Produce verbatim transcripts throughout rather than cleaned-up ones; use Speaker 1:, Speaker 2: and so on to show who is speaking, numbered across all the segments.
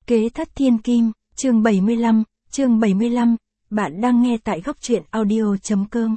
Speaker 1: Kế thất thiên kim, chương bảy mươi lăm, chương bảy mươi lăm, bạn đang nghe tại góc truyện audio.com.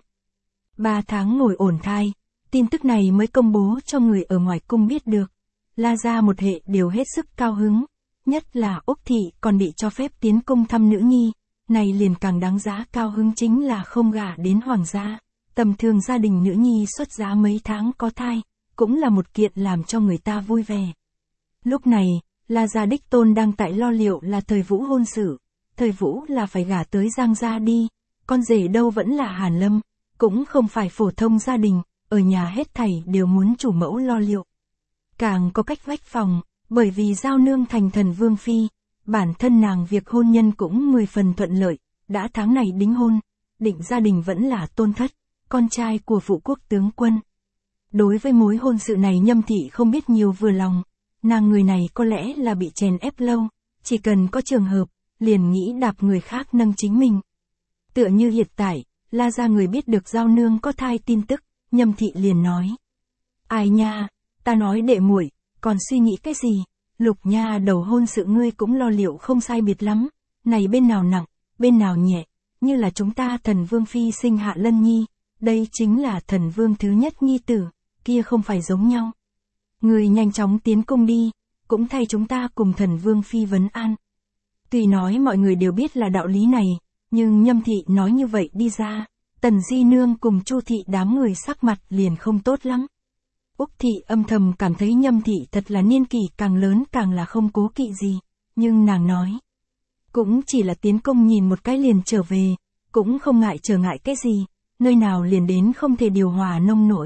Speaker 1: Ba tháng ngồi ổn thai, tin tức này mới công bố cho người ở ngoài cung biết được. La gia một hệ đều hết sức cao hứng, nhất là Úc thị còn bị cho phép tiến cung thăm nữ nhi, này liền càng đáng giá cao hứng chính là không gả đến hoàng gia. Tầm thường gia đình nữ nhi xuất giá mấy tháng có thai, cũng là một kiện làm cho người ta vui vẻ. Lúc này, La gia đích tôn đang tại lo liệu là thời Vũ hôn sự, thời Vũ là phải gả tới Giang gia đi, con rể đâu vẫn là Hàn Lâm, cũng không phải phổ thông gia đình, ở nhà hết thảy đều muốn chủ mẫu lo liệu. Càng có cách vách phòng, bởi vì giao nương thành thần vương phi, bản thân nàng việc hôn nhân cũng mười phần thuận lợi, đã tháng này đính hôn, định gia đình vẫn là Tôn Thất, con trai của phụ quốc tướng quân. Đối với mối hôn sự này Nhâm thị không biết nhiều vừa lòng, nàng người này có lẽ là bị chèn ép lâu, chỉ cần có trường hợp, liền nghĩ đạp người khác nâng chính mình. Tựa như hiện tại, La gia người biết được giao nương có thai tin tức, Nhâm thị liền nói: "Ai nha, ta nói đệ muội, còn suy nghĩ cái gì? Lục nha đầu hôn sự ngươi cũng lo liệu không sai biệt lắm, này bên nào nặng, bên nào nhẹ, như là chúng ta thần vương phi sinh Hạ Lân nhi, đây chính là thần vương thứ nhất nhi tử, kia không phải giống nhau. Ngươi nhanh chóng tiến cung đi, cũng thay chúng ta cùng thần vương phi vấn an." Tuy nói mọi người đều biết là đạo lý này, nhưng Nhâm thị nói như vậy đi ra, Tần Di Nương cùng Chu thị đám người sắc mặt liền không tốt lắm. Úc thị âm thầm cảm thấy Nhâm thị thật là niên kỷ càng lớn càng là không cố kỵ gì, nhưng nàng nói, cũng chỉ là tiến công nhìn một cái liền trở về, cũng không ngại trở ngại cái gì, nơi nào liền đến không thể điều hòa nông nổi.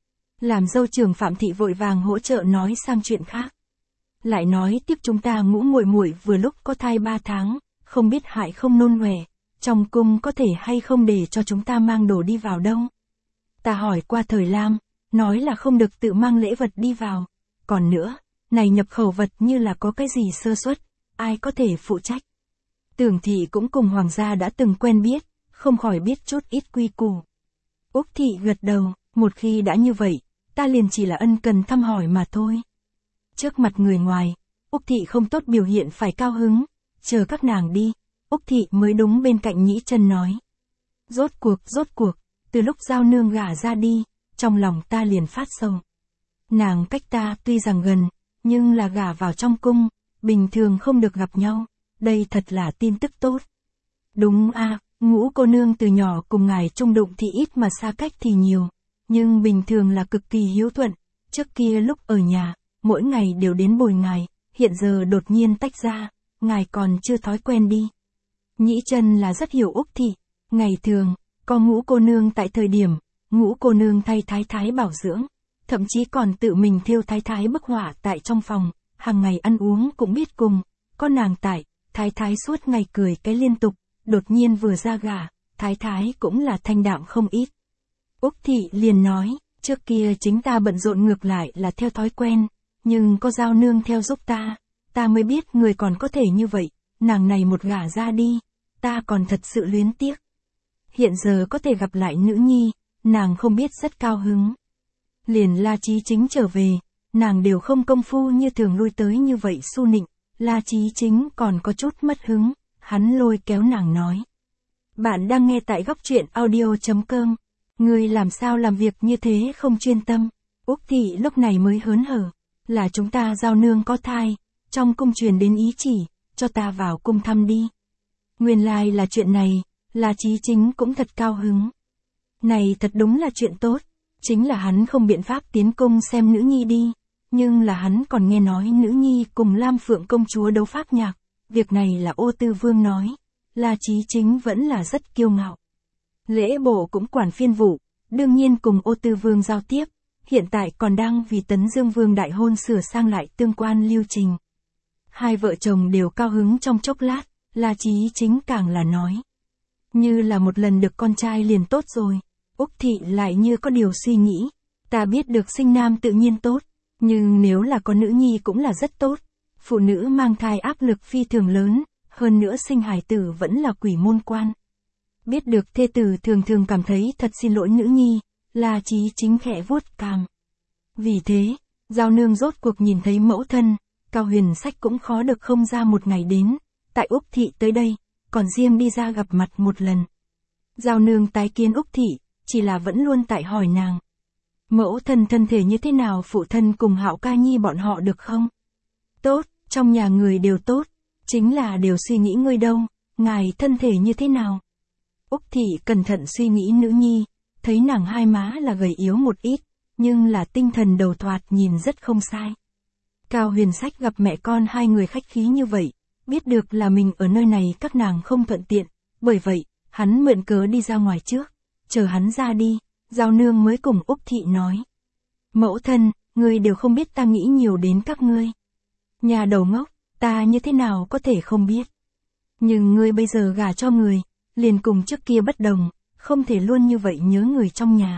Speaker 1: Làm dâu trưởng Phạm thị vội vàng hỗ trợ nói sang chuyện khác. Lại nói tiếp chúng ta ngũ muội muội vừa lúc có thai ba tháng, không biết hại không nôn hòe, trong cung có thể hay không để cho chúng ta mang đồ đi vào đâu. Ta hỏi qua Thời Lam, nói là không được tự mang lễ vật đi vào. Còn nữa, này nhập khẩu vật như là có cái gì sơ suất, ai có thể phụ trách. Tưởng thị cũng cùng hoàng gia đã từng quen biết, không khỏi biết chút ít quy củ. Úc thị gật đầu, một khi đã như vậy, ta liền chỉ là ân cần thăm hỏi mà thôi. Trước mặt người ngoài, Úc thị không tốt biểu hiện phải cao hứng, chờ các nàng đi, Úc thị mới đúng bên cạnh Nhĩ Chân nói. Rốt cuộc, rốt cuộc, từ lúc giao nương gả ra đi, trong lòng ta liền phát sầu. Nàng cách ta tuy rằng gần, nhưng là gả vào trong cung, bình thường không được gặp nhau, đây thật là tin tức tốt. Đúng a, ngũ cô nương từ nhỏ cùng ngài chung đụng thì ít mà xa cách thì nhiều, nhưng bình thường là cực kỳ hiếu thuận, trước kia lúc ở nhà, mỗi ngày đều đến bồi ngài, hiện giờ đột nhiên tách ra, ngài còn chưa thói quen đi. Nhĩ Chân là rất hiểu Úc thị, ngày thường, có ngũ cô nương tại thời điểm, ngũ cô nương thay thái thái bảo dưỡng, thậm chí còn tự mình thêu thái thái bức họa tại trong phòng, hàng ngày ăn uống cũng biết cùng, có nàng tại, thái thái suốt ngày cười cái liên tục, đột nhiên vừa ra gả, thái thái cũng là thanh đạm không ít. Úc thị liền nói, trước kia chính ta bận rộn ngược lại là theo thói quen, nhưng có giao nương theo giúp ta, ta mới biết người còn có thể như vậy, nàng này một gả ra đi, ta còn thật sự luyến tiếc. Hiện giờ có thể gặp lại nữ nhi, nàng không biết rất cao hứng. Liền La Chí Chính trở về, nàng đều không công phu như thường lui tới như vậy su nịnh, La Chí Chính còn có chút mất hứng, hắn lôi kéo nàng nói. Bạn đang nghe tại góc truyện audio.com, người làm sao làm việc như thế không chuyên tâm. Úc thị lúc này mới hớn hở, là chúng ta giao nương có thai, trong cung truyền đến ý chỉ, cho ta vào cung thăm đi. Nguyên lai là chuyện này, La Chí Chính cũng thật cao hứng. Này thật đúng là chuyện tốt, chính là hắn không biện pháp tiến cung xem nữ nhi đi, nhưng là hắn còn nghe nói nữ nhi cùng Lam Phượng công chúa đấu pháp nhạc, việc này là Ô Tư Vương nói, La Chí Chính vẫn là rất kiêu ngạo. Lễ bộ cũng quản phiên vụ, đương nhiên cùng Ô Tư Vương giao tiếp, hiện tại còn đang vì Tấn Dương Vương đại hôn sửa sang lại tương quan lưu trình. Hai vợ chồng đều cao hứng trong chốc lát, La Chí Chính càng là nói. Như là một lần được con trai liền tốt rồi. Úc thị lại như có điều suy nghĩ. Ta biết được sinh nam tự nhiên tốt, nhưng nếu là có nữ nhi cũng là rất tốt. Phụ nữ mang thai áp lực phi thường lớn, hơn nữa sinh hài tử vẫn là quỷ môn quan. Biết được thê tử thường thường cảm thấy thật xin lỗi nữ nhi, La Chí Chính khẽ vuốt cằm. Vì thế, giao nương rốt cuộc nhìn thấy mẫu thân, Cao Huyền Sách cũng khó được không ra một ngày đến, tại Úc Thị tới đây, còn riêng đi ra gặp mặt một lần. Giao Nương tái kiến Úc Thị, chỉ là vẫn luôn tại hỏi nàng. Mẫu thân thân thể như thế nào, phụ thân cùng Hạo Ca Nhi bọn họ được không? Tốt, trong nhà người đều tốt, chính là đều suy nghĩ ngươi đâu, ngài thân thể như thế nào? Úc Thị cẩn thận suy nghĩ nữ nhi, thấy nàng hai má là gầy yếu một ít, nhưng là tinh thần đầu thoạt nhìn rất không sai. Cao Huyền Sách gặp mẹ con hai người khách khí như vậy, biết được là mình ở nơi này các nàng không thuận tiện, bởi vậy, hắn mượn cớ đi ra ngoài trước, chờ hắn ra đi, Giao Nương mới cùng Úc Thị nói. Mẫu thân, ngươi đều không biết ta nghĩ nhiều đến các ngươi. Nhà đầu ngốc, ta như thế nào có thể không biết. Nhưng ngươi bây giờ gả cho người, liền cùng trước kia bất đồng, không thể luôn như vậy nhớ người trong nhà.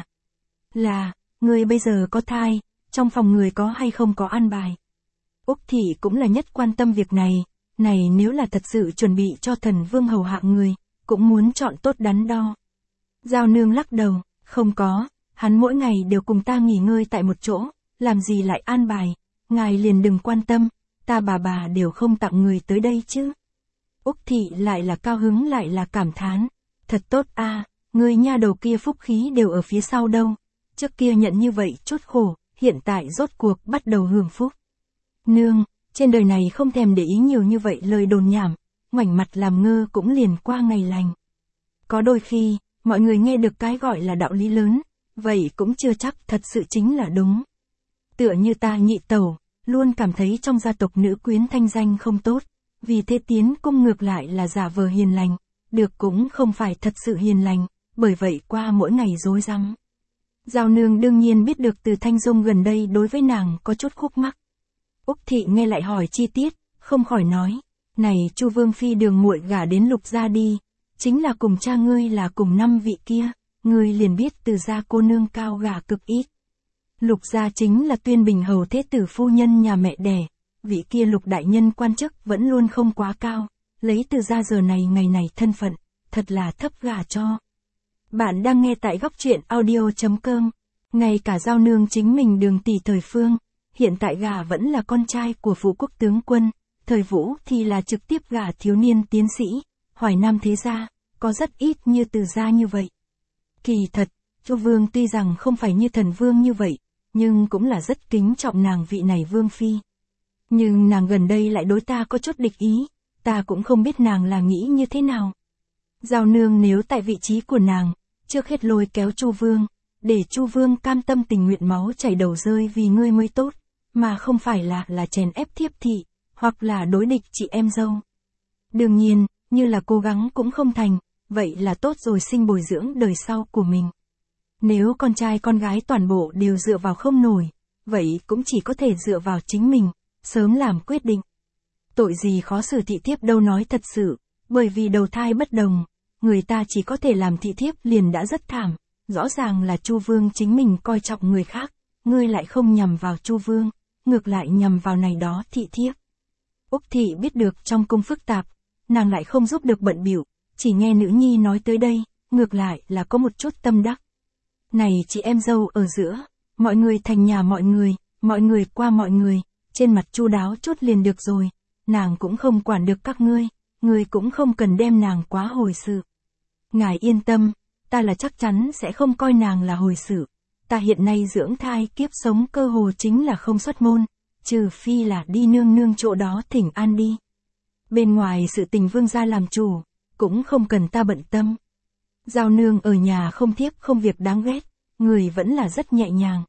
Speaker 1: Là, ngươi bây giờ có thai, trong phòng người có hay không có an bài. Úc Thị cũng là nhất quan tâm việc này, này nếu là thật sự chuẩn bị cho thần vương hầu hạ người, cũng muốn chọn tốt đắn đo. Giao Nương lắc đầu, không có, hắn mỗi ngày đều cùng ta nghỉ ngơi tại một chỗ, làm gì lại an bài, ngài liền đừng quan tâm, ta bà bà đều không tặng người tới đây chứ. Úc Thị lại là cao hứng lại là cảm thán, thật tốt a, à, người nha đầu kia phúc khí đều ở phía sau đâu, trước kia nhận như vậy chút khổ, hiện tại rốt cuộc bắt đầu hưởng phúc. Nương, trên đời này không thèm để ý nhiều như vậy lời đồn nhảm, ngoảnh mặt làm ngơ cũng liền qua ngày lành. Có đôi khi, mọi người nghe được cái gọi là đạo lý lớn, vậy cũng chưa chắc thật sự chính là đúng. Tựa như ta nhị tẩu, luôn cảm thấy trong gia tộc nữ quyến thanh danh không tốt, vì thế tiến cung ngược lại là giả vờ hiền lành, được cũng không phải thật sự hiền lành, bởi vậy qua mỗi ngày rối rắm. Giao Nương đương nhiên biết được Từ Thanh Dung gần đây đối với nàng có chút khúc mắc. Úc Thị nghe lại hỏi chi tiết, không khỏi nói, này Chu Vương Phi đường muội gả đến Lục gia đi, chính là cùng cha ngươi là cùng năm vị kia, ngươi liền biết Từ gia cô nương cao gả cực ít. Lục gia chính là Tuyên Bình hầu thế tử phu nhân nhà mẹ đẻ, vị kia Lục đại nhân quan chức vẫn luôn không quá cao, lấy Từ gia giờ này ngày này thân phận, thật là thấp gả cho. Bạn đang nghe tại góc truyện audio chấm com, ngay cả Giao Nương chính mình Đường tỷ thời Phương, hiện tại gả vẫn là con trai của Phú Quốc tướng quân, thời Vũ thì là trực tiếp gả thiếu niên tiến sĩ, Hoài Nam thế gia, có rất ít như Từ gia như vậy. Kỳ thật, Chu Vương tuy rằng không phải như thần vương như vậy, nhưng cũng là rất kính trọng nàng vị này Vương Phi. Nhưng nàng gần đây lại đối ta có chút địch ý, ta cũng không biết nàng là nghĩ như thế nào. Giao Nương nếu tại vị trí của nàng, trước hết lôi kéo Chu Vương, để Chu Vương cam tâm tình nguyện máu chảy đầu rơi vì ngươi mới tốt, mà không phải là là chèn ép thiếp thị, hoặc là đối địch chị em dâu. Đương nhiên, như là cố gắng cũng không thành, vậy là tốt rồi sinh bồi dưỡng đời sau của mình. Nếu con trai con gái toàn bộ đều dựa vào không nổi, vậy cũng chỉ có thể dựa vào chính mình, sớm làm quyết định. Tội gì khó xử thị thiếp đâu, nói thật sự, bởi vì đầu thai bất đồng, người ta chỉ có thể làm thị thiếp liền đã rất thảm, rõ ràng là Chu Vương chính mình coi trọng người khác, ngươi lại không nhằm vào Chu Vương, ngược lại nhằm vào này đó thị thiếp. Úc Thị biết được trong cung phức tạp, nàng lại không giúp được bận bịu, chỉ nghe nữ nhi nói tới đây, ngược lại là có một chút tâm đắc. Này chị em dâu ở giữa, mọi người thành nhà mọi người, mọi người qua mọi người, trên mặt chu đáo chút liền được rồi, nàng cũng không quản được các ngươi, ngươi cũng không cần đem nàng quá hồi sự. Ngài yên tâm, ta là chắc chắn sẽ không coi nàng là hồi sự, ta hiện nay dưỡng thai kiếp sống cơ hồ chính là không xuất môn, trừ phi là đi nương nương chỗ đó thỉnh an đi. Bên ngoài sự tình Vương gia làm chủ, cũng không cần ta bận tâm. Giao Nương ở nhà không thiếp không việc đáng ghét, người vẫn là rất nhẹ nhàng.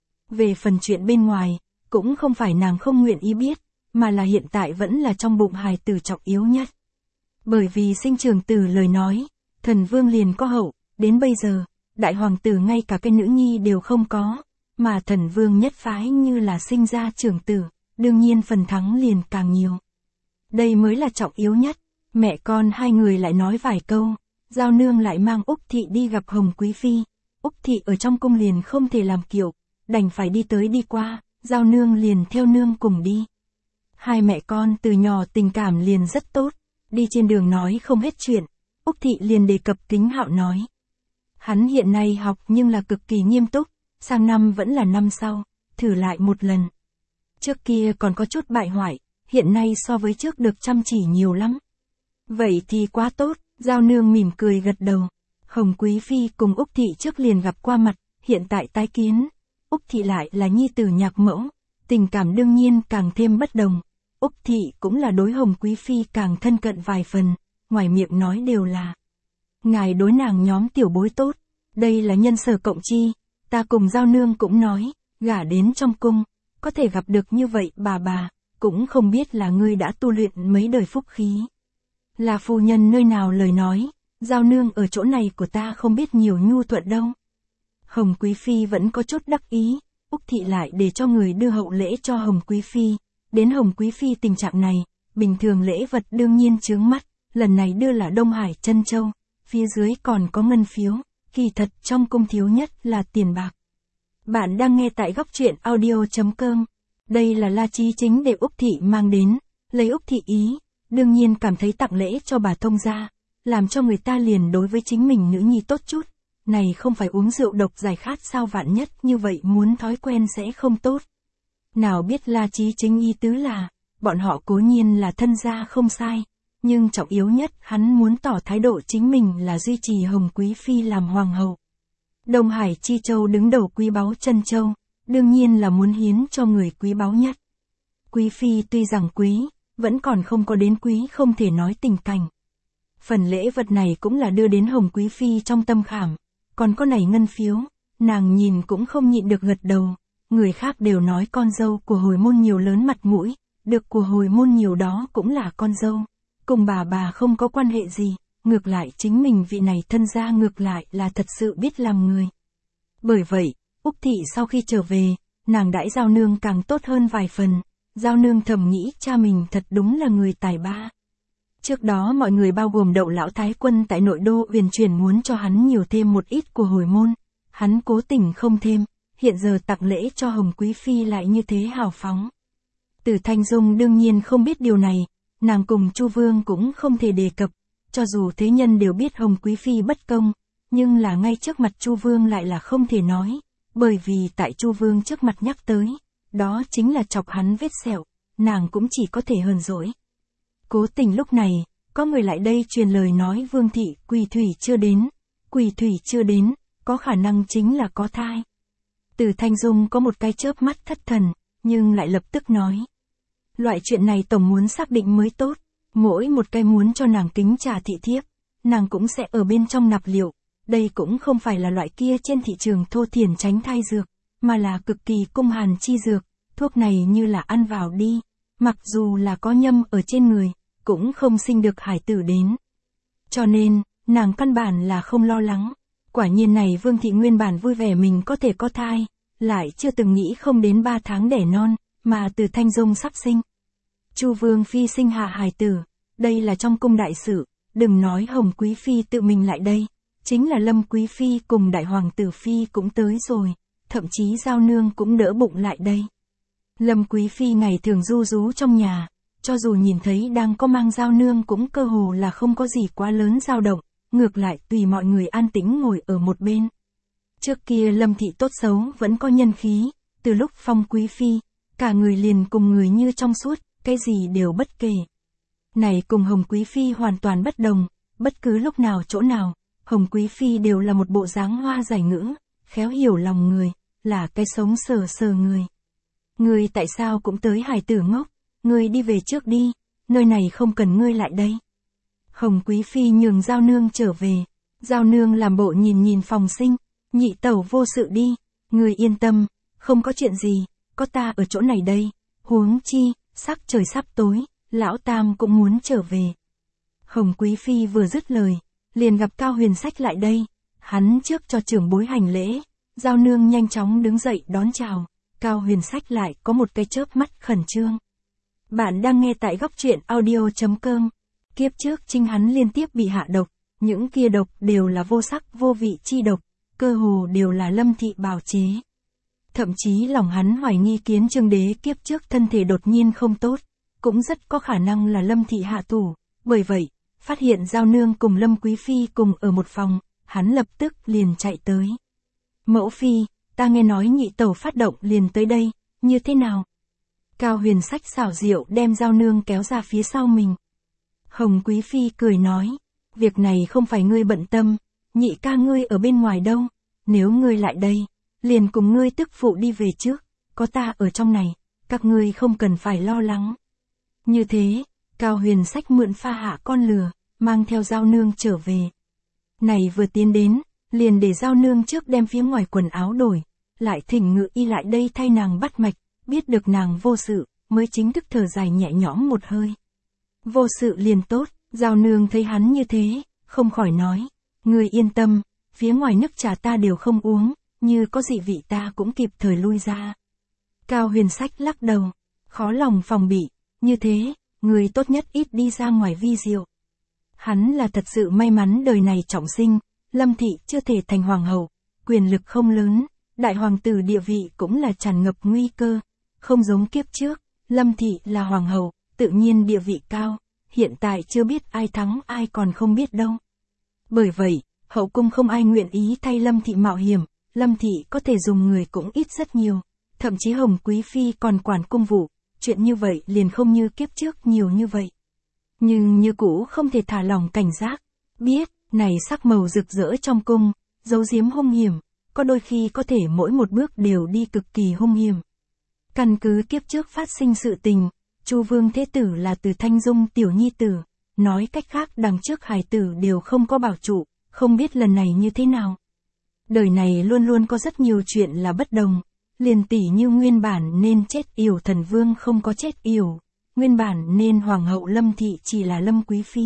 Speaker 1: Về phần chuyện bên ngoài, cũng không phải nàng không nguyện ý biết, mà là hiện tại vẫn là trong bụng hài tử trọng yếu nhất. Bởi vì sinh trưởng tử lời nói, thần vương liền có hậu, đến bây giờ, đại hoàng tử ngay cả cái nữ nhi đều không có, mà thần vương nhất phái như là sinh ra trưởng tử, đương nhiên phần thắng liền càng nhiều. Đây mới là trọng yếu nhất, mẹ con hai người lại nói vài câu, Giao Nương lại mang Úc Thị đi gặp Hồng Quý Phi, Úc Thị ở trong cung liền không thể làm kiệu, đành phải đi tới đi qua, Giao Nương liền theo nương cùng đi. Hai mẹ con từ nhỏ tình cảm liền rất tốt, đi trên đường nói không hết chuyện, Úc Thị liền đề cập Kính Hạo nói. Hắn hiện nay học nhưng là cực kỳ nghiêm túc, sang năm vẫn là năm sau, thử lại một lần. Trước kia còn có chút bại hoại, hiện nay so với trước được chăm chỉ nhiều lắm. Vậy thì quá tốt, Giao Nương mỉm cười gật đầu. Hồng Quý Phi cùng Úc Thị trước liền gặp qua mặt, hiện tại tái kiến. Úc Thị lại là nhi tử nhạc mẫu, tình cảm đương nhiên càng thêm bất đồng. Úc Thị cũng là đối Hồng Quý Phi càng thân cận vài phần, ngoài miệng nói đều là ngài đối nàng nhóm tiểu bối tốt, đây là nhân sở cộng chi, ta cùng Giao Nương cũng nói, gả đến trong cung, có thể gặp được như vậy bà bà, cũng không biết là ngươi đã tu luyện mấy đời phúc khí. Là phu nhân nơi nào lời nói, Giao Nương ở chỗ này của ta không biết nhiều nhu thuận đâu. Hồng Quý Phi vẫn có chút đắc ý, Úc Thị lại để cho người đưa hậu lễ cho Hồng Quý Phi. Đến Hồng Quý Phi tình trạng này, bình thường lễ vật đương nhiên chướng mắt, lần này đưa là Đông Hải Trân Châu, phía dưới còn có ngân phiếu, kỳ thật trong cung thiếu nhất là tiền bạc. Bạn đang nghe tại góc truyện audio chấm com. Đây là La Chí Chính để Úc Thị mang đến, lấy Úc Thị ý, đương nhiên cảm thấy tặng lễ cho bà thông gia, làm cho người ta liền đối với chính mình nữ nhi tốt chút. Này không phải uống rượu độc giải khát sao, vạn nhất như vậy muốn thói quen sẽ không tốt. Nào biết La Chí Chính ý tứ là, bọn họ cố nhiên là thân gia không sai, nhưng trọng yếu nhất hắn muốn tỏ thái độ chính mình là duy trì Hồng Quý Phi làm hoàng hậu. Đông Hải Chi Châu đứng đầu quý báu Trân Châu, đương nhiên là muốn hiến cho người quý báu nhất. Quý Phi tuy rằng quý, vẫn còn không có đến quý không thể nói tình cảnh. Phần lễ vật này cũng là đưa đến Hồng Quý Phi trong tâm khảm, còn có này ngân phiếu, nàng nhìn cũng không nhịn được gật đầu. Người khác đều nói con dâu của hồi môn nhiều lớn mặt mũi, được của hồi môn nhiều đó cũng là con dâu. Cùng bà bà không có quan hệ gì, ngược lại chính mình vị này thân gia ngược lại là thật sự biết làm người. Bởi vậy, Úc Thị sau khi trở về, nàng đãi Giao Nương càng tốt hơn vài phần. Giao Nương thầm nghĩ cha mình thật đúng là người tài ba. Trước đó mọi người bao gồm Đậu lão thái quân tại nội đô uyển chuyển muốn cho hắn nhiều thêm một ít của hồi môn, hắn cố tình không thêm, hiện giờ tặng lễ cho Hồng Quý Phi lại như thế hào phóng. Từ Thanh Dung đương nhiên không biết điều này, nàng cùng Chu Vương cũng không thể đề cập, cho dù thế nhân đều biết Hồng Quý Phi bất công, nhưng là ngay trước mặt Chu Vương lại là không thể nói, bởi vì tại Chu Vương trước mặt nhắc tới, đó chính là chọc hắn vết sẹo, nàng cũng chỉ có thể hờn dỗi. Cố tình lúc này, có người lại đây truyền lời nói Vương thị Quỳ Thủy chưa đến, Quỳ Thủy chưa đến, có khả năng chính là có thai. Từ Thanh Dung có một cái chớp mắt thất thần, nhưng lại lập tức nói. Loại chuyện này tổng muốn xác định mới tốt, mỗi một cái muốn cho nàng kính trà thị thiếp, nàng cũng sẽ ở bên trong nạp liệu, đây cũng không phải là loại kia trên thị trường thô thiển tránh thai dược, mà là cực kỳ cung hàn chi dược, thuốc này như là ăn vào đi, mặc dù là có nhâm ở trên người, cũng không sinh được hải tử đến. Cho nên, nàng căn bản là không lo lắng. Quả nhiên này Vương thị nguyên bản vui vẻ mình có thể có thai, lại chưa từng nghĩ không đến ba tháng đẻ non, mà Từ Thanh Dung sắp sinh. Chu Vương Phi sinh hạ hài tử, đây là trong cung đại sự, đừng nói Hồng Quý Phi tự mình lại đây, chính là Lâm Quý Phi cùng Đại Hoàng tử Phi cũng tới rồi, thậm chí Giao Nương cũng đỡ bụng lại đây. Lâm Quý Phi ngày thường ru rú trong nhà, cho dù nhìn thấy đang có mang Giao Nương cũng cơ hồ là không có gì quá lớn dao động, ngược lại tùy mọi người an tĩnh ngồi ở một bên. Trước kia Lâm thị tốt xấu vẫn có nhân khí, từ lúc phong Quý Phi, cả người liền cùng người như trong suốt, cái gì đều bất kể. Này cùng Hồng Quý Phi hoàn toàn bất đồng, bất cứ lúc nào chỗ nào, Hồng Quý Phi đều là một bộ dáng hoa giải ngữ, khéo hiểu lòng người, là cái sống sờ sờ người. Ngươi tại sao cũng tới hài tử ngốc, ngươi đi về trước đi, nơi này không cần ngươi lại đây. Hồng Quý Phi nhường Giao Nương trở về, Giao Nương làm bộ nhìn nhìn phòng sinh, nhị tẩu vô sự đi, ngươi yên tâm, không có chuyện gì, có ta ở chỗ này đây, huống chi, sắc trời sắp tối, lão tam cũng muốn trở về. Hồng Quý Phi vừa dứt lời, liền gặp Cao Huyền Sách lại đây, hắn trước cho trưởng bối hành lễ, Giao Nương nhanh chóng đứng dậy đón chào, Cao Huyền Sách lại có một cái chớp mắt khẩn trương. Bạn đang nghe tại góc truyện audio chấm com. Kiếp trước chính hắn liên tiếp bị hạ độc, những kia độc đều là vô sắc vô vị chi độc, cơ hồ đều là Lâm thị bào chế. Thậm chí lòng hắn hoài nghi Kiến Chương đế kiếp trước thân thể đột nhiên không tốt, cũng rất có khả năng là Lâm thị hạ thủ, bởi vậy, phát hiện Giao Nương cùng Lâm Quý Phi cùng ở một phòng, hắn lập tức liền chạy tới. Mẫu Phi, ta nghe nói nhị tẩu phát động liền tới đây, như thế nào? Cao Huyền Sách xảo diệu đem Giao Nương kéo ra phía sau mình. Hồng Quý Phi cười nói, việc này không phải ngươi bận tâm, nhị ca ngươi ở bên ngoài đâu, nếu ngươi lại đây, liền cùng ngươi tức phụ đi về trước, có ta ở trong này, các ngươi không cần phải lo lắng. Như thế, Cao Huyền Sách mượn pha hạ con lừa, mang theo Giao Nương trở về. Này vừa tiến đến, liền để Giao Nương trước đem phía ngoài quần áo đổi, lại thỉnh ngự y lại đây thay nàng bắt mạch, biết được nàng vô sự, mới chính thức thở dài nhẹ nhõm một hơi. Vô sự liền tốt, Giao Nương thấy hắn như thế, không khỏi nói, ngươi yên tâm, phía ngoài nước trà ta đều không uống, như có dị vị ta cũng kịp thời lui ra. Cao Huyền Sách lắc đầu, khó lòng phòng bị, như thế, người tốt nhất ít đi ra ngoài vi diệu. Hắn là thật sự may mắn đời này trọng sinh, Lâm thị chưa thể thành hoàng hậu, quyền lực không lớn, đại hoàng tử địa vị cũng là tràn ngập nguy cơ, không giống kiếp trước, Lâm thị là hoàng hậu, tự nhiên địa vị cao, hiện tại chưa biết ai thắng ai còn không biết đâu. Bởi vậy, hậu cung không ai nguyện ý thay Lâm thị mạo hiểm, Lâm thị có thể dùng người cũng ít rất nhiều, thậm chí Hồng Quý Phi còn quản cung vụ, chuyện như vậy liền không như kiếp trước nhiều như vậy. Nhưng như cũ không thể thả lòng cảnh giác, biết, này sắc màu rực rỡ trong cung, giấu giếm hung hiểm, có đôi khi có thể mỗi một bước đều đi cực kỳ hung hiểm. Căn cứ kiếp trước phát sinh sự tình, Chu Vương Thế Tử là từ Thanh Dung tiểu nhi tử, nói cách khác đằng trước hài tử đều không có bảo trụ, không biết lần này như thế nào. Đời này luôn luôn có rất nhiều chuyện là bất đồng, liền tỷ như nguyên bản nên chết yểu thần vương không có chết yểu, nguyên bản nên hoàng hậu Lâm thị chỉ là Lâm Quý Phi.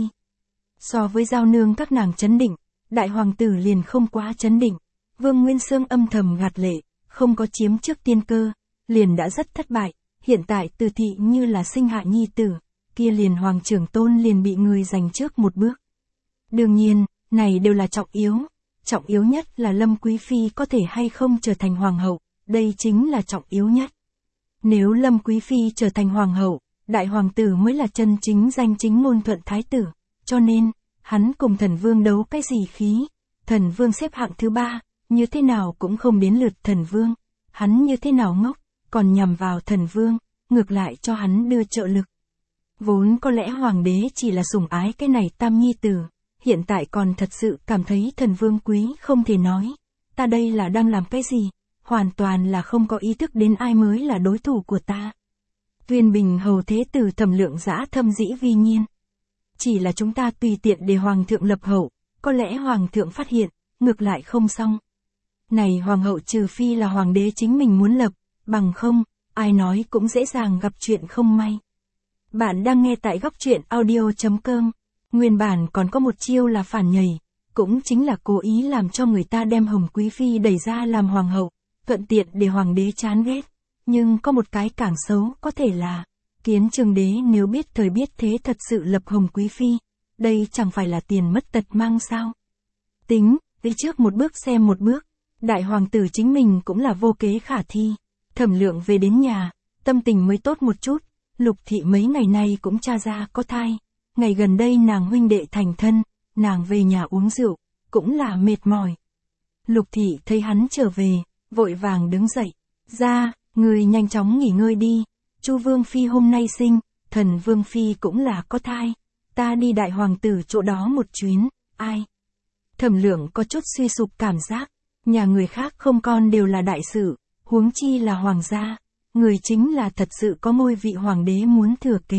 Speaker 1: So với Giao Nương các nàng chấn định, đại hoàng tử liền không quá chấn định, Vương Nguyên Xương âm thầm gạt lệ, không có chiếm trước tiên cơ, liền đã rất thất bại, hiện tại Từ thị như là sinh hạ nhi tử, kia liền hoàng trưởng tôn liền bị người giành trước một bước. Đương nhiên, này đều là trọng yếu, trọng yếu nhất là Lâm Quý Phi có thể hay không trở thành hoàng hậu, đây chính là trọng yếu nhất. Nếu Lâm Quý Phi trở thành hoàng hậu, đại hoàng tử mới là chân chính danh chính ngôn thuận thái tử, cho nên, hắn cùng thần vương đấu cái gì khí, thần vương xếp hạng thứ ba, như thế nào cũng không đến lượt thần vương, hắn như thế nào ngốc, còn nhằm vào thần vương, ngược lại cho hắn đưa trợ lực. Vốn có lẽ hoàng đế chỉ là sủng ái cái này tam nhi tử, hiện tại còn thật sự cảm thấy thần vương quý không thể nói, ta đây là đang làm cái gì, hoàn toàn là không có ý thức đến ai mới là đối thủ của ta. Tuyên Bình hầu thế tử Thẩm Lượng dã thâm dĩ vi nhiên. Chỉ là chúng ta tùy tiện để hoàng thượng lập hậu, có lẽ hoàng thượng phát hiện, ngược lại không xong. Này hoàng hậu trừ phi là hoàng đế chính mình muốn lập, bằng không, ai nói cũng dễ dàng gặp chuyện không may. Bạn đang nghe tại góc truyện audio chấm com. Nguyên bản còn có một chiêu là phản nhảy, cũng chính là cố ý làm cho người ta đem Hồng Quý Phi đẩy ra làm hoàng hậu, thuận tiện để hoàng đế chán ghét. Nhưng có một cái càng xấu có thể là, Kiến Trường đế nếu biết thời biết thế thật sự lập Hồng Quý Phi, đây chẳng phải là tiền mất tật mang sao. Tính, đi trước một bước xem một bước, đại hoàng tử chính mình cũng là vô kế khả thi. Thẩm Lượng về đến nhà, tâm tình mới tốt một chút, Lục thị mấy ngày nay cũng tra ra có thai. Ngày gần đây nàng huynh đệ thành thân, nàng về nhà uống rượu, cũng là mệt mỏi. Lục thị thấy hắn trở về, vội vàng đứng dậy, ra, người nhanh chóng nghỉ ngơi đi, Chu Vương Phi hôm nay sinh, Thần Vương Phi cũng là có thai, ta đi đại hoàng tử chỗ đó một chuyến, ai? Thẩm Lượng có chút suy sụp cảm giác, nhà người khác không con đều là đại sự, huống chi là hoàng gia, người chính là thật sự có ngôi vị hoàng đế muốn thừa kế.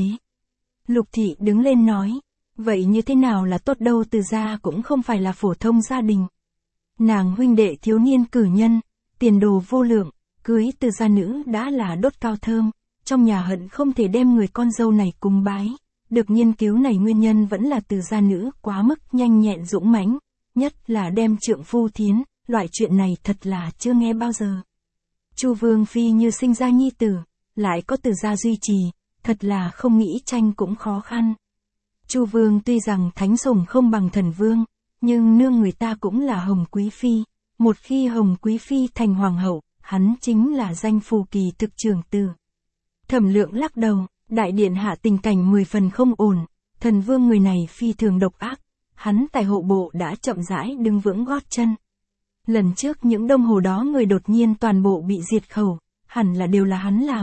Speaker 1: Lục thị đứng lên nói, vậy như thế nào là tốt đâu, Từ gia cũng không phải là phổ thông gia đình. Nàng huynh đệ thiếu niên cử nhân, tiền đồ vô lượng, cưới Từ gia nữ đã là đốt cao thơm, trong nhà hận không thể đem người con dâu này cúng bái. Được nghiên cứu này nguyên nhân vẫn là Từ gia nữ quá mức nhanh nhẹn dũng mãnh, nhất là đem trượng phu thiến, loại chuyện này thật là chưa nghe bao giờ. Chu Vương Phi như sinh ra nhi tử, lại có Từ gia duy trì, thật là không nghĩ tranh cũng khó khăn. Chu Vương tuy rằng thánh sủng không bằng Thần Vương, nhưng nương người ta cũng là Hồng Quý Phi, một khi Hồng Quý Phi thành hoàng hậu, hắn chính là danh phù kỳ thực trưởng tử. Thẩm Lượng lắc đầu, đại điện hạ tình cảnh mười phần không ổn, Thần Vương người này phi thường độc ác, hắn tại hộ bộ đã chậm rãi đứng vững gót chân. Lần trước những đông hồ đó người đột nhiên toàn bộ bị diệt khẩu, hẳn là đều là hắn làm,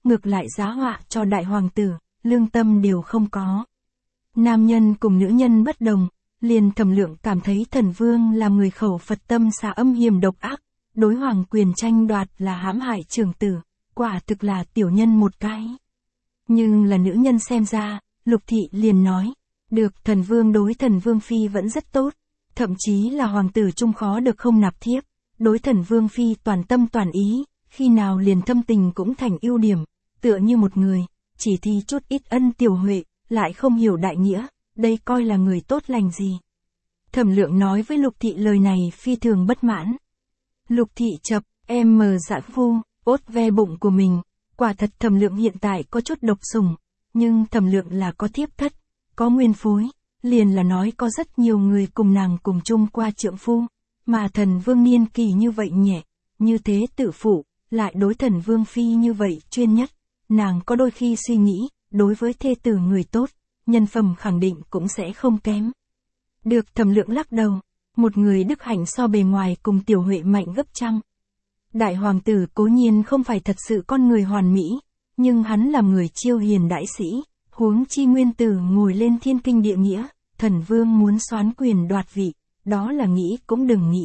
Speaker 1: ngược lại giá họa cho đại hoàng tử, lương tâm đều không có. Nam nhân cùng nữ nhân bất đồng, liền Thẩm Lượng cảm thấy Thần Vương là người khẩu Phật tâm xà âm hiểm độc ác, đối hoàng quyền tranh đoạt là hãm hại trưởng tử, quả thực là tiểu nhân một cái. Nhưng là nữ nhân xem ra, Lục Thị liền nói, được Thần Vương đối Thần Vương Phi vẫn rất tốt, thậm chí là hoàng tử trung khó được không nạp thiếp, đối Thần Vương Phi toàn tâm toàn ý, khi nào liền thâm tình cũng thành ưu điểm, tựa như một người, chỉ thi chút ít ân tiểu huệ, lại không hiểu đại nghĩa, đây coi là người tốt lành gì. Thẩm Lượng nói với Lục Thị lời này phi thường bất mãn. Lục Thị chập, em mờ dạ phu, ốt ve bụng của mình, quả thật Thẩm Lượng hiện tại có chút độc sủng, nhưng Thẩm Lượng là có thiếp thất, có nguyên phối, liền là nói có rất nhiều người cùng nàng cùng chung qua trượng phu, mà Thần Vương niên kỳ như vậy nhẹ, như thế tự phụ, lại đối Thần Vương Phi như vậy chuyên nhất, nàng có đôi khi suy nghĩ, đối với thê tử người tốt, nhân phẩm khẳng định cũng sẽ không kém. Được Thẩm Lượng lắc đầu, một người đức hạnh so bề ngoài cùng tiểu huệ mạnh gấp trăm. Đại hoàng tử cố nhiên không phải thật sự con người hoàn mỹ, nhưng hắn là người chiêu hiền đại sĩ, huống chi nguyên tử ngồi lên thiên kinh địa nghĩa, Thần Vương muốn soán quyền đoạt vị, đó là nghĩ cũng đừng nghĩ.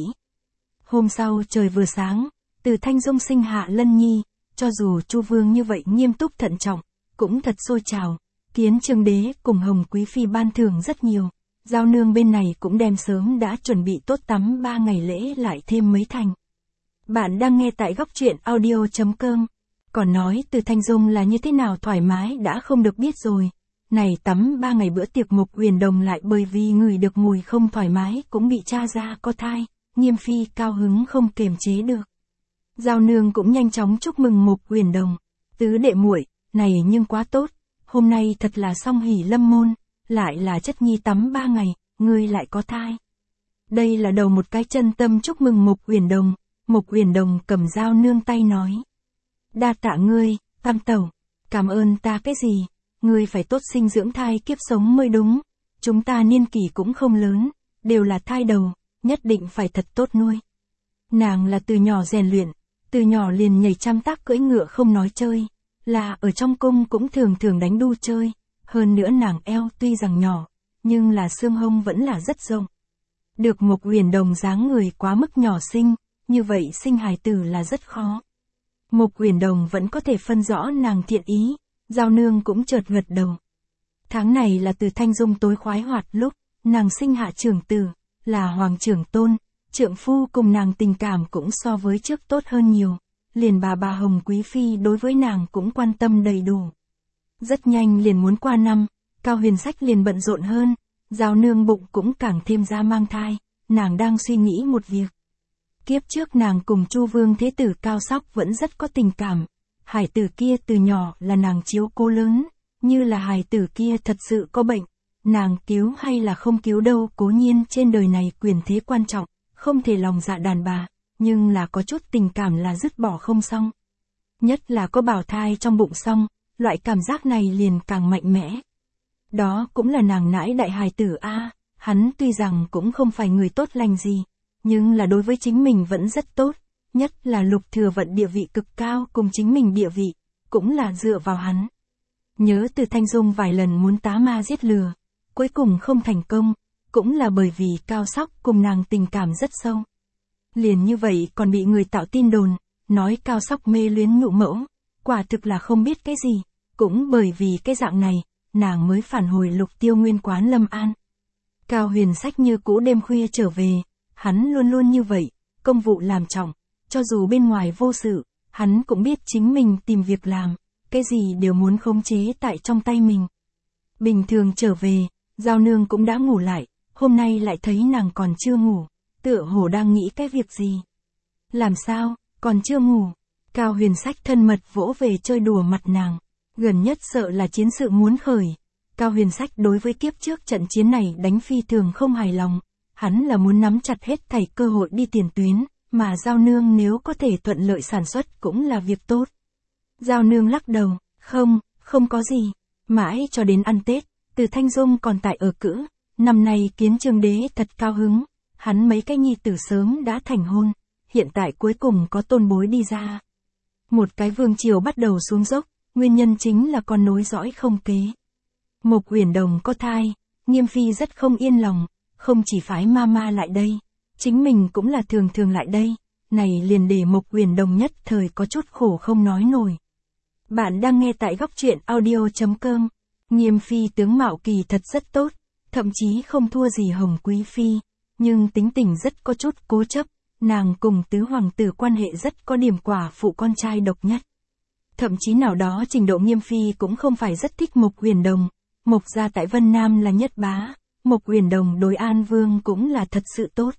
Speaker 1: Hôm sau trời vừa sáng, Từ Thanh Dung sinh hạ Lân Nhi, cho dù Chu Vương như vậy nghiêm túc thận trọng, cũng thật sôi trào, Kiến Chương Đế cùng Hồng Quý Phi ban thưởng rất nhiều, Giao Nương bên này cũng đem sớm đã chuẩn bị tốt tắm ba ngày lễ lại thêm mấy thành. Bạn đang nghe tại góc truyện audio chấm com, còn nói Từ Thanh Dung là như thế nào thoải mái đã không được biết rồi, này tắm ba ngày bữa tiệc Mục Huyền Đồng lại bởi vì người được mùi không thoải mái cũng bị tra ra có thai, Nghiêm Phi cao hứng không kiềm chế được. Giao Nương cũng nhanh chóng chúc mừng Mục Huyền Đồng, tứ đệ muội, này nhưng quá tốt, hôm nay thật là song hỷ lâm môn, lại là chất nhi tắm ba ngày, ngươi lại có thai. Đây là đầu một cái chân tâm chúc mừng Mục Huyền Đồng, Mục Huyền Đồng cầm Giao Nương tay nói. Đa tạ ngươi, Tam Tẩu, cảm ơn ta cái gì, ngươi phải tốt sinh dưỡng thai kiếp sống mới đúng, chúng ta niên kỷ cũng không lớn, đều là thai đầu, nhất định phải thật tốt nuôi. Nàng là từ nhỏ rèn luyện, từ nhỏ liền nhảy trăm tác cưỡi ngựa không nói chơi, là ở trong cung cũng thường thường đánh đu chơi, hơn nữa nàng eo tuy rằng nhỏ, nhưng là xương hông vẫn là rất rộng. Được Mục Huyền Đồng dáng người quá mức nhỏ xinh, như vậy sinh hài tử là rất khó. Mục Huyền Đồng vẫn có thể phân rõ nàng thiện ý, Giao Nương cũng chợt gật đầu. Tháng này là Từ Thanh Dung tối khoái hoạt lúc, nàng sinh hạ trưởng tử, là hoàng trưởng tôn, trượng phu cùng nàng tình cảm cũng so với trước tốt hơn nhiều, liền bà bà Hồng Quý Phi đối với nàng cũng quan tâm đầy đủ. Rất nhanh liền muốn qua năm, Cao Huyền Sách liền bận rộn hơn, Giao Nương bụng cũng càng thêm ra mang thai, nàng đang suy nghĩ một việc. Kiếp trước nàng cùng Chu Vương Thế Tử Cao Sóc vẫn rất có tình cảm, hải tử kia từ nhỏ là nàng chiếu cố lớn, như là hải tử kia thật sự có bệnh, nàng cứu hay là không cứu đâu, cố nhiên trên đời này quyền thế quan trọng, không thể lòng dạ đàn bà, nhưng là có chút tình cảm là dứt bỏ không xong. Nhất là có bào thai trong bụng xong, loại cảm giác này liền càng mạnh mẽ. Đó cũng là nàng nãi đại hài tử a, hắn tuy rằng cũng không phải người tốt lành gì, nhưng là đối với chính mình vẫn rất tốt, nhất là Lục Thừa Vận địa vị cực cao cùng chính mình địa vị, cũng là dựa vào hắn. Nhớ Từ Thanh Dung vài lần muốn tá ma giết lừa, cuối cùng không thành công, cũng là bởi vì Cao Sóc cùng nàng tình cảm rất sâu. Liền như vậy còn bị người tạo tin đồn, nói Cao Sóc mê luyến nhũ mẫu, quả thực là không biết cái gì, cũng bởi vì cái dạng này, nàng mới phản hồi Lục Tiêu Nguyên quán Lâm An. Cao Huyền Sách như cũ đêm khuya trở về, hắn luôn luôn như vậy, công vụ làm trọng, cho dù bên ngoài vô sự, hắn cũng biết chính mình tìm việc làm, cái gì đều muốn khống chế tại trong tay mình. Bình thường trở về, Giao Nương cũng đã ngủ lại, hôm nay lại thấy nàng còn chưa ngủ, tựa hồ đang nghĩ cái việc gì. Làm sao, còn chưa ngủ? Cao Huyền Sách thân mật vỗ về chơi đùa mặt nàng, gần nhất sợ là chiến sự muốn khởi. Cao Huyền Sách đối với kiếp trước trận chiến này đánh phi thường không hài lòng, hắn là muốn nắm chặt hết thảy cơ hội đi tiền tuyến, mà Giao Nương nếu có thể thuận lợi sản xuất cũng là việc tốt. Giao Nương lắc đầu, không, không có gì, mãi cho đến ăn Tết, Từ Thanh Dung còn tại ở cữ, năm nay Kiến Chương Đế thật cao hứng, hắn mấy cái nhi tử sớm đã thành hôn, hiện tại cuối cùng có tôn bối đi ra. Một cái vương triều bắt đầu xuống dốc, nguyên nhân chính là con nối dõi không kế. Mộc Uyển Đồng có thai, Nghiêm Phi rất không yên lòng, không chỉ phái mama lại đây, chính mình cũng là thường thường lại đây, này liền để Mộc Uyển Đồng nhất thời có chút khổ không nói nổi. Bạn đang nghe tại góc truyện audio chấm com. Nghiêm Phi tướng mạo kỳ thật rất tốt, thậm chí không thua gì Hồng Quý Phi, nhưng tính tình rất có chút cố chấp, nàng cùng tứ hoàng tử quan hệ rất có điểm quả phụ con trai độc nhất. Thậm chí nào đó trình độ Nghiêm Phi cũng không phải rất thích Mộc Uyển Đồng, Mộc gia tại Vân Nam là nhất bá, Mộc Uyển Đồng đối An Vương cũng là thật sự tốt.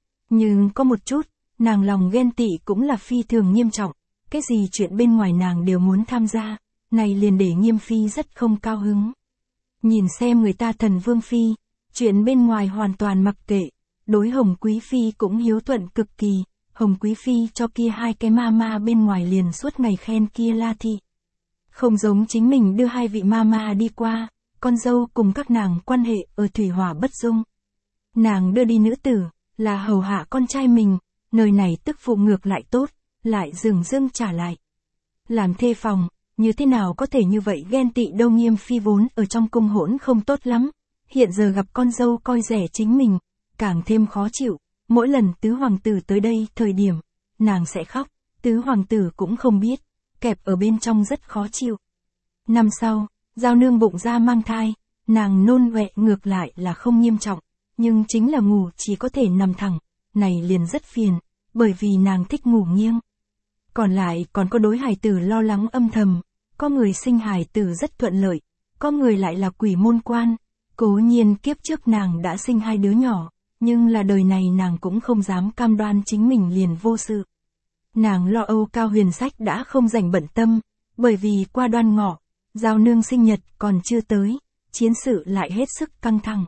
Speaker 1: Nhưng có một chút, nàng lòng ghen tị cũng là phi thường nghiêm trọng, cái gì chuyện bên ngoài nàng đều muốn tham gia, này liền để Nghiêm Phi rất không cao hứng. Nhìn xem người ta Thần Vương Phi, chuyện bên ngoài hoàn toàn mặc kệ, đối Hồng Quý Phi cũng hiếu thuận cực kỳ, Hồng Quý Phi cho kia hai cái ma ma bên ngoài liền suốt ngày khen kia La Thị. Không giống chính mình đưa hai vị ma ma đi qua, con dâu cùng các nàng quan hệ ở thủy hỏa bất dung. Nàng đưa đi nữ tử, là hầu hạ con trai mình, nơi này tức phụ ngược lại tốt, lại dừng dưng trả lại. Làm thê phòng, như thế nào có thể như vậy ghen tị đâu. Nghiêm Phi vốn ở trong cung hỗn không tốt lắm, hiện giờ gặp con dâu coi rẻ chính mình, càng thêm khó chịu, mỗi lần tứ hoàng tử tới đây thời điểm, nàng sẽ khóc, tứ hoàng tử cũng không biết, kẹp ở bên trong rất khó chịu. Năm sau, Giao Nương bụng ra mang thai, nàng nôn ọe ngược lại là không nghiêm trọng, nhưng chính là ngủ chỉ có thể nằm thẳng, này liền rất phiền, bởi vì nàng thích ngủ nghiêng. Còn lại còn có đối hài tử lo lắng âm thầm, có người sinh hài tử rất thuận lợi, có người lại là quỷ môn quan, cố nhiên kiếp trước nàng đã sinh hai đứa nhỏ, nhưng là đời này nàng cũng không dám cam đoan chính mình liền vô sự. Nàng lo âu Cao Huyền Sách đã không rảnh bận tâm, bởi vì qua Đoan Ngọ, Giao Nương sinh nhật còn chưa tới, chiến sự lại hết sức căng thẳng.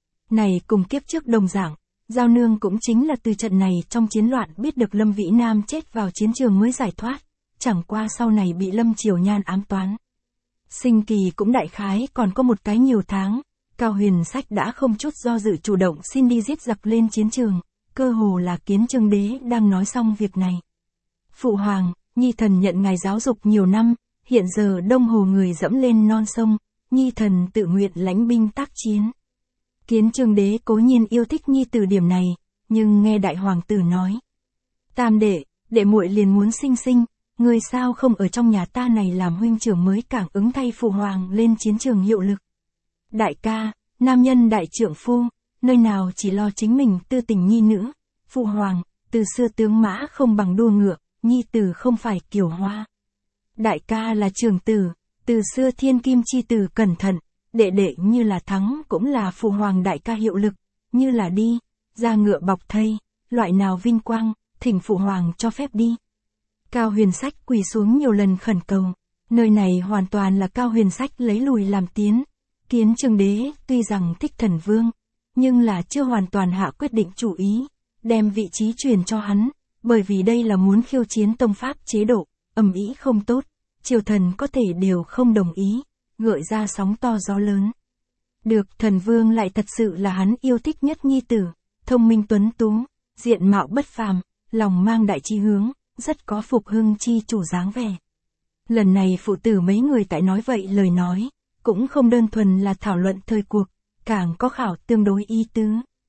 Speaker 1: Này cùng kiếp trước đồng dạng, Giao Nương cũng chính là từ trận này trong chiến loạn biết được Lâm Vĩ Nam chết vào chiến trường mới giải thoát, chẳng qua sau này bị Lâm Triều Nhan ám toán. Sinh kỳ cũng đại khái còn có một cái nhiều tháng, Cao Huyền Sách đã không chút do dự chủ động xin đi giết giặc lên chiến trường, cơ hồ là Kiến Trương Đế đang nói xong việc này. Phụ hoàng, Nhi thần nhận ngài giáo dục nhiều năm, hiện giờ Đông Hồ người dẫm lên non sông, Nhi thần tự nguyện lãnh binh tác chiến. Kiến Trương Đế cố nhiên yêu thích Nhi tử điểm này, nhưng nghe đại hoàng tử nói, tam đệ, đệ muội liền muốn sinh sinh, người sao không ở trong nhà ta này làm huynh trưởng mới càng ứng thay phụ hoàng lên chiến trường hiệu lực. Đại ca, nam nhân đại trượng phu, nơi nào chỉ lo chính mình tư tình nhi nữ, phụ hoàng, từ xưa tướng mã không bằng đua ngựa, nhi tử không phải kiều hoa. Đại ca là trưởng tử, từ xưa thiên kim chi tử cẩn thận, đệ đệ như là thắng cũng là phụ hoàng đại ca hiệu lực, như là đi, ra ngựa bọc thây, loại nào vinh quang, thỉnh phụ hoàng cho phép đi. Cao Huyền Sách quỳ xuống nhiều lần khẩn cầu, nơi này hoàn toàn là Cao Huyền Sách lấy lùi làm tiến. Kiến Trương Đế tuy rằng thích Thần Vương, nhưng là chưa hoàn toàn hạ quyết định chủ ý, đem vị trí truyền cho hắn, bởi vì đây là muốn khiêu chiến tông pháp chế độ, ầm ĩ không tốt, triều thần có thể đều không đồng ý, gợi ra sóng to gió lớn. Được Thần Vương lại thật sự là hắn yêu thích nhất nhi tử, thông minh tuấn tú, diện mạo bất phàm, lòng mang đại chí hướng, rất có phục hưng chi chủ dáng vẻ. Lần này phụ tử mấy người tại nói vậy lời nói, cũng không đơn thuần là thảo luận thời cuộc, càng có khảo tương đối ý tứ.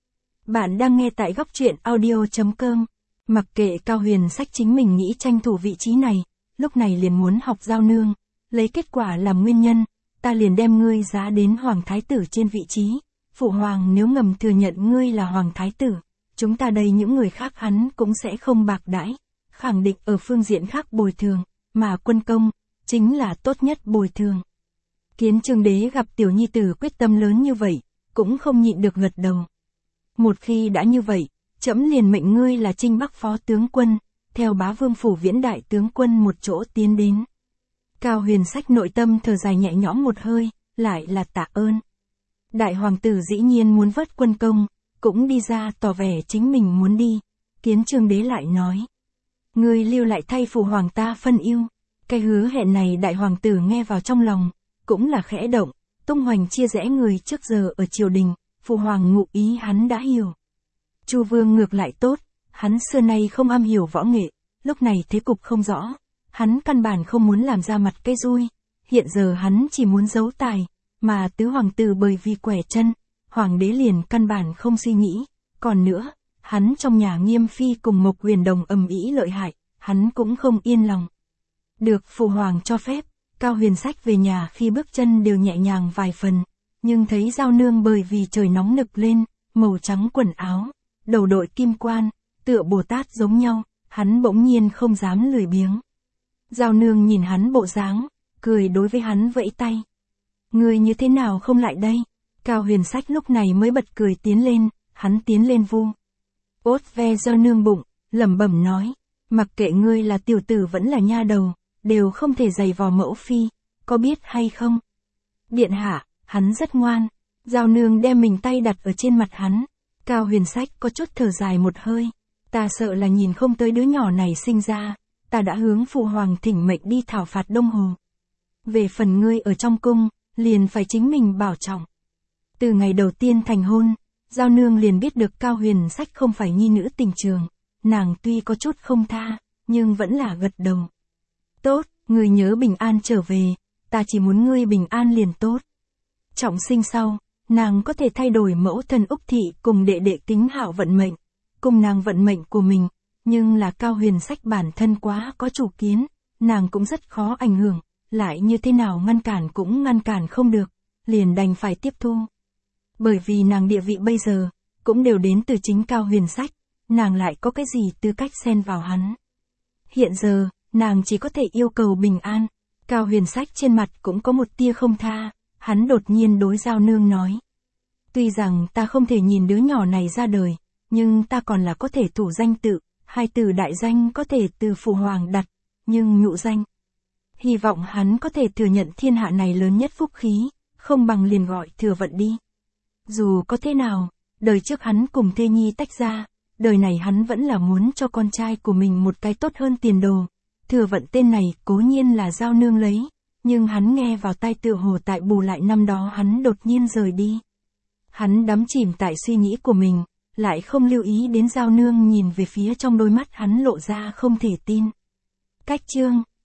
Speaker 1: Bạn đang nghe tại góc truyện audio chấm com. Mặc kệ Cao Huyền Sách chính mình nghĩ tranh thủ vị trí này, lúc này liền muốn học Giao Nương, lấy kết quả làm nguyên nhân, ta liền đem ngươi giá đến Hoàng Thái Tử trên vị trí. Phụ hoàng nếu ngầm thừa nhận ngươi là Hoàng Thái Tử, chúng ta đây những người khác hắn cũng sẽ không bạc đãi, khẳng định ở phương diện khác bồi thường, mà quân công, chính là tốt nhất bồi thường. Kiến Trương Đế gặp tiểu nhi tử quyết tâm lớn như vậy, cũng không nhịn được gật đầu. Một khi đã như vậy, trẫm liền mệnh ngươi là Trinh Bắc phó tướng quân, theo bá vương phủ Viễn đại tướng quân một chỗ tiến đến. Cao Huyền Sách nội tâm thở dài nhẹ nhõm một hơi, lại là tạ ơn. Đại hoàng tử dĩ nhiên muốn vớt quân công, cũng đi ra tỏ vẻ chính mình muốn đi. Kiến Trương Đế lại nói, ngươi lưu lại thay phụ hoàng ta phân ưu. Cái hứa hẹn này đại hoàng tử nghe vào trong lòng, cũng là khẽ động, tung hoành chia rẽ người trước giờ ở triều đình, phụ hoàng ngụ ý hắn đã hiểu. Chu Vương ngược lại tốt, hắn xưa nay không am hiểu võ nghệ, lúc này thế cục không rõ, hắn căn bản không muốn làm ra mặt cây rui, Hiện giờ hắn chỉ muốn giấu tài, mà tứ hoàng tử bởi vì quẻ chân, hoàng đế liền căn bản không suy nghĩ. Còn nữa, hắn trong nhà Nghiêm Phi cùng Mộc Huyền Đồng ầm ĩ lợi hại, hắn cũng không yên lòng. Được phụ hoàng cho phép, Cao Huyền Sách về nhà khi bước chân đều nhẹ nhàng vài phần, nhưng thấy Giao Nương bởi vì trời nóng nực lên, màu trắng quần áo, đầu đội kim quan, tựa Bồ Tát giống nhau, hắn bỗng nhiên không dám lười biếng. Giao Nương nhìn hắn bộ dáng, cười đối với hắn vẫy tay. Người như thế nào không lại đây? Cao Huyền Sách lúc này mới bật cười tiến lên, hắn tiến lên vu. Ốt ve Giao Nương bụng, lẩm bẩm nói, mặc kệ ngươi là tiểu tử vẫn là nha đầu, đều không thể giày vò mẫu phi, có biết hay không? Điện hạ, hắn rất ngoan. Giao Nương đem mình tay đặt ở trên mặt hắn. Cao Huyền Sách có chút thở dài một hơi. Ta sợ là nhìn không tới đứa nhỏ này sinh ra, ta đã hướng phụ hoàng thỉnh mệnh đi thảo phạt Đông Hồ. Về phần ngươi ở trong cung, liền phải chính mình bảo trọng. Từ ngày đầu tiên thành hôn, Giao Nương liền biết được Cao Huyền Sách không phải nhi nữ tình trường. Nàng tuy có chút không tha, nhưng vẫn là gật đầu. Tốt, ngươi nhớ bình an trở về, ta chỉ muốn ngươi bình an liền tốt. Trọng sinh sau, nàng có thể thay đổi mẫu thân Úc Thị cùng đệ đệ Kính Hạo vận mệnh, cùng nàng vận mệnh của mình, nhưng là Cao Huyền Sách bản thân quá có chủ kiến, nàng cũng rất khó ảnh hưởng, lại như thế nào ngăn cản cũng ngăn cản không được, liền đành phải tiếp thu. Bởi vì nàng địa vị bây giờ, cũng đều đến từ chính Cao Huyền Sách, nàng lại có cái gì tư cách xen vào hắn. Hiện giờ, nàng chỉ có thể yêu cầu bình an. Cao Huyền Sách trên mặt cũng có một tia không tha, hắn đột nhiên đối Giao Nương nói. Tuy rằng ta không thể nhìn đứa nhỏ này ra đời, nhưng ta còn là có thể thủ danh tự, hai từ đại danh có thể từ phụ hoàng đặt, nhưng nhụ danh. Hy vọng hắn có thể thừa nhận thiên hạ này lớn nhất phúc khí, không bằng liền gọi Thừa Vận đi. Dù có thế nào, đời trước hắn cùng Thê Nhi tách ra, đời này hắn vẫn là muốn cho con trai của mình một cái tốt hơn tiền đồ. Thừa Vận tên này cố nhiên là Giao Nương lấy, nhưng hắn nghe vào tai tựa hồ tại bù lại năm đó hắn đột nhiên rời đi. Hắn đắm chìm tại suy nghĩ của mình, lại không lưu ý đến Giao Nương nhìn về phía trong đôi mắt hắn lộ ra không thể tin. Cách chương